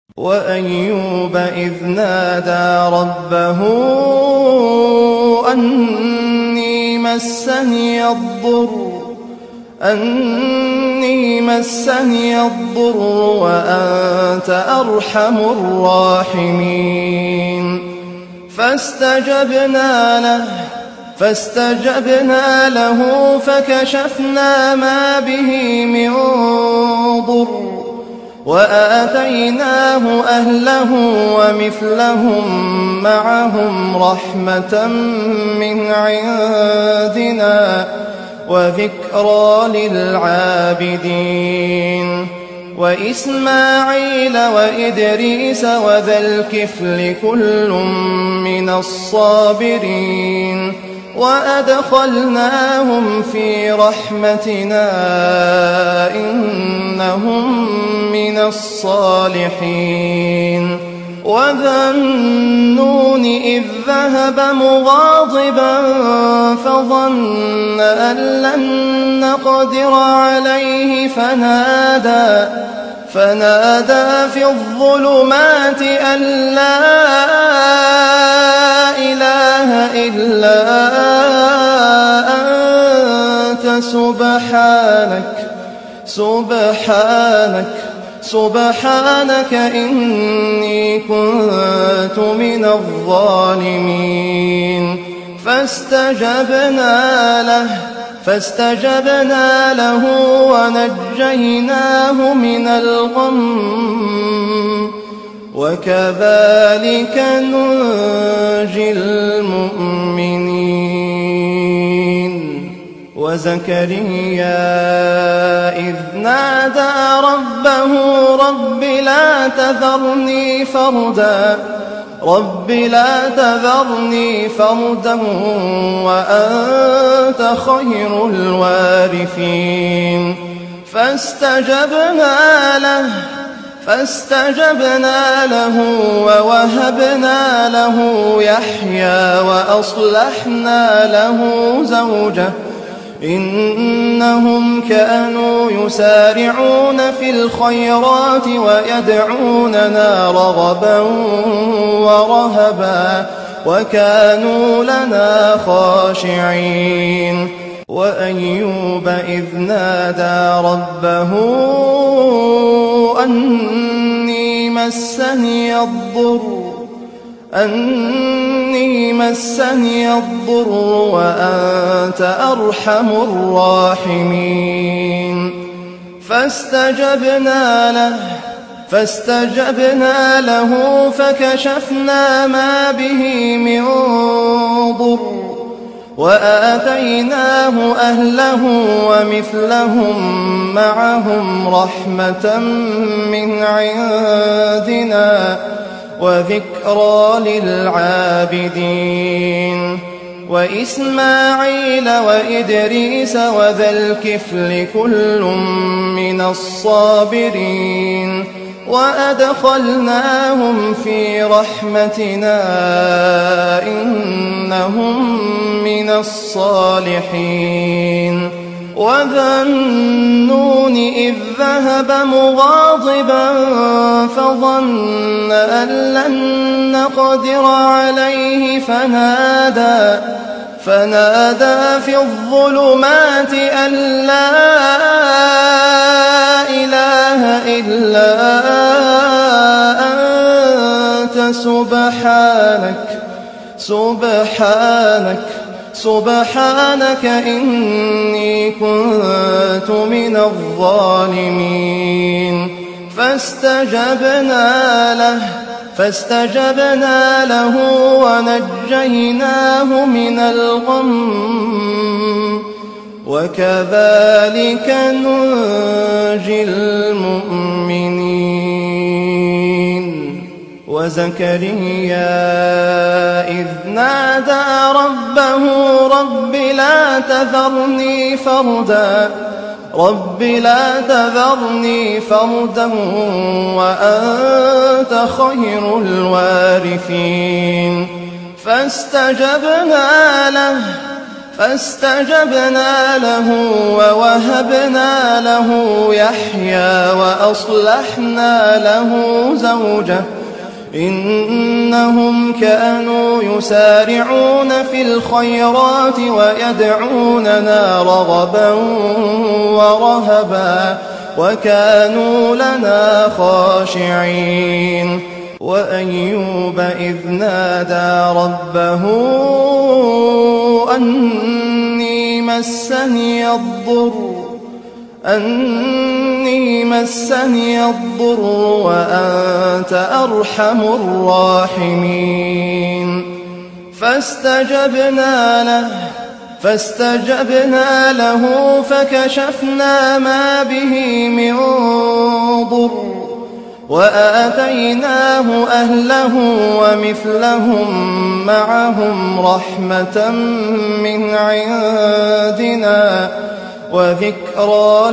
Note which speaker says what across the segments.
Speaker 1: وأيوب إذ نادى ربه أني مسني الضر وأنت أرحم الراحمين فاستجبنا له فكشفنا ما به من ضر وآتيناه أهله ومثلهم معهم رحمة من عندنا وذكرى للعابدين وإسماعيل وإدريس وذا الكفل كل من الصابرين وأدخلناهم في رحمتنا إنهم من الصالحين وذا النون إذ ذهب مغاضبا فظن أن لن نقدر عليه فنادى في الظلمات أن لا إله إلا أنت سبحانك إني كنت من الظالمين فاستجبنا له ونجيناه من الغم وكذلك ننجي المؤمنين وزكريا إذ نادى ربه رب لا تذرني فردا وأنت خير الوارثين فاستجبنا له ووهبنا له يحيى وأصلحنا له زوجه إنهم كانوا يسارعون في الخيرات ويدعوننا رغبا ورهبا وكانوا لنا خاشعين وأيوب إذ نادى ربه أني مسني الضر وأنت أرحم الراحمين فاستجبنا له فكشفنا ما به من ضر وآتيناه أهله ومثلهم معهم رحمة من عندنا وذكرى للعابدين وإسماعيل وإدريس وذا الكفل كل من الصابرين وأدخلناهم في رحمتنا إنهم من الصالحين وذا النون إذ ذهب مغاضبا فظن أن لن نقدر عليه فنادى في الظلمات أن لا إله إلا أنت سبحانك إني كنت من الظالمين فاستجبنا له ونجيناه من الغم وكذلك ننجي المؤمنين وزكريا إذ نادى ربه رب لا تذرني فردا وأنت خير الوارثين فاستجبنا له ووهبنا له يحيى وأصلحنا له زوجه إنهم كانوا يسارعون في الخيرات ويدعوننا رغبا ورهبا وكانوا لنا خاشعين وأيوب إذ نادى ربه أني مسني الضر وأنت أرحم الراحمين فاستجبنا له فكشفنا ما به من ضر وآتيناه أهله ومثلهم معهم رحمة من عندنا وذكرى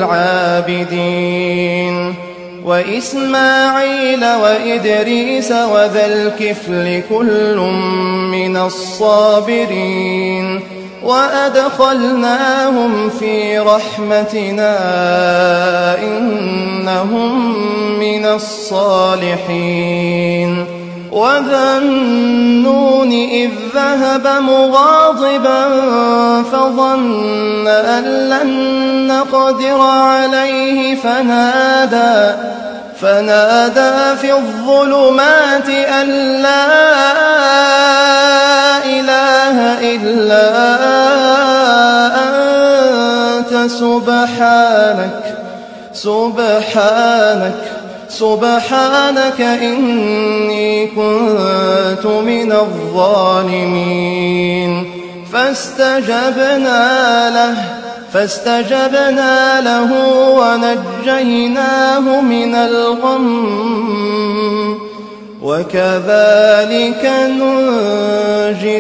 Speaker 1: للعابدين وإسماعيل وإدريس وذا الكفل كل من الصابرين وأدخلناهم في رحمتنا إنهم من الصالحين وذا النون إذ ذهب مغاضبا فظن أن لن نقدر عليه فنادى في الظلمات أن لا إله إلا أنت سبحانك إني كنت من الظالمين فاستجبنا له ونجيناه من الغم وكذلك ننجي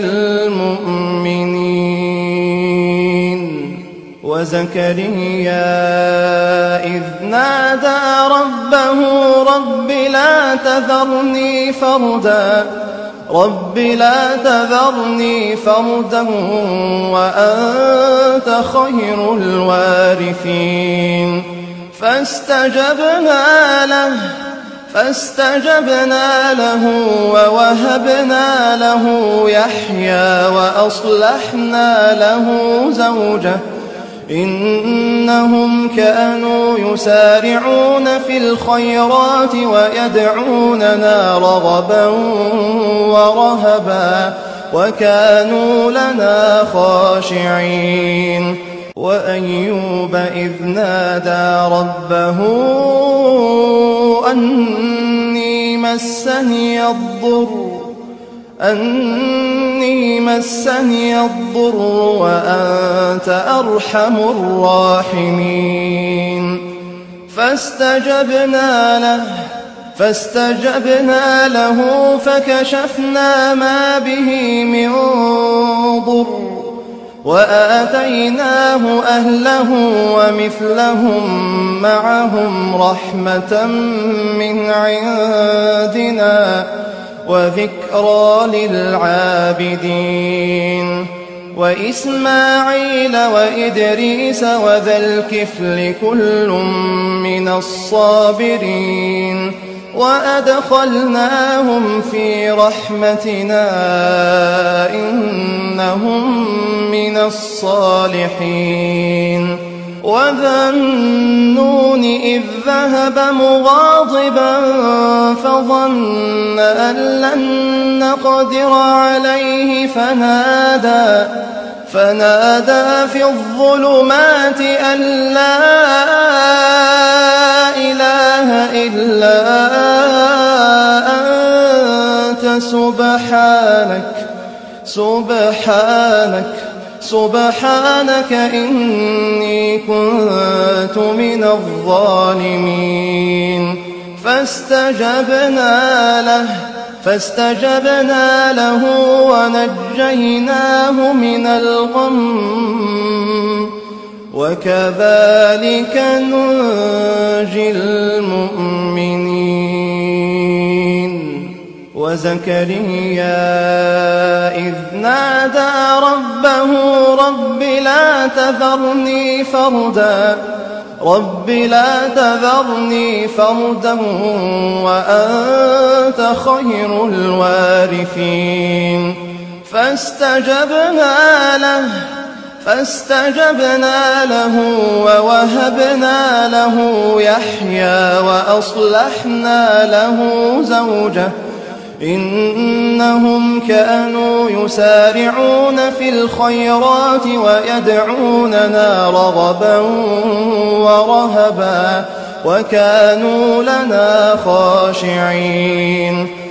Speaker 1: المؤمنين وزكريا إذ نادى ربه رب لا تذرني فردا وأنت خير الوارثين فاستجبنا له ووهبنا له يحيى وأصلحنا له زوجه إنهم كانوا يسارعون في الخيرات ويدعوننا رغبا ورهبا وكانوا لنا خاشعين وأيوب إذ نادى ربه أني مسني الضر وأنت أرحم الراحمين فاستجبنا له فكشفنا ما به من ضر وآتيناه أهله ومثلهم معهم رحمة من عندنا وذكرى للعابدين وإسماعيل وإدريس وذا الكفل كل من الصابرين وأدخلناهم في رحمتنا إنهم من الصالحين وذا النون إذ ذهب مغاضبا فظن أن لن نقدر عليه فنادى في الظلمات أن لا إله إلا أنت سبحانك إني كنت من الظالمين فاستجبنا له ونجيناه من الغم وكذلك ننجي المؤمنين وزكريا إذ نادى ربه رب لا تذرني فردا وأنت خير الوارثين فاستجبنا له ووهبنا له يحيى وأصلحنا له زوجه إنهم كانوا يسارعون في الخيرات ويدعوننا رغبا ورهبا وكانوا لنا خاشعين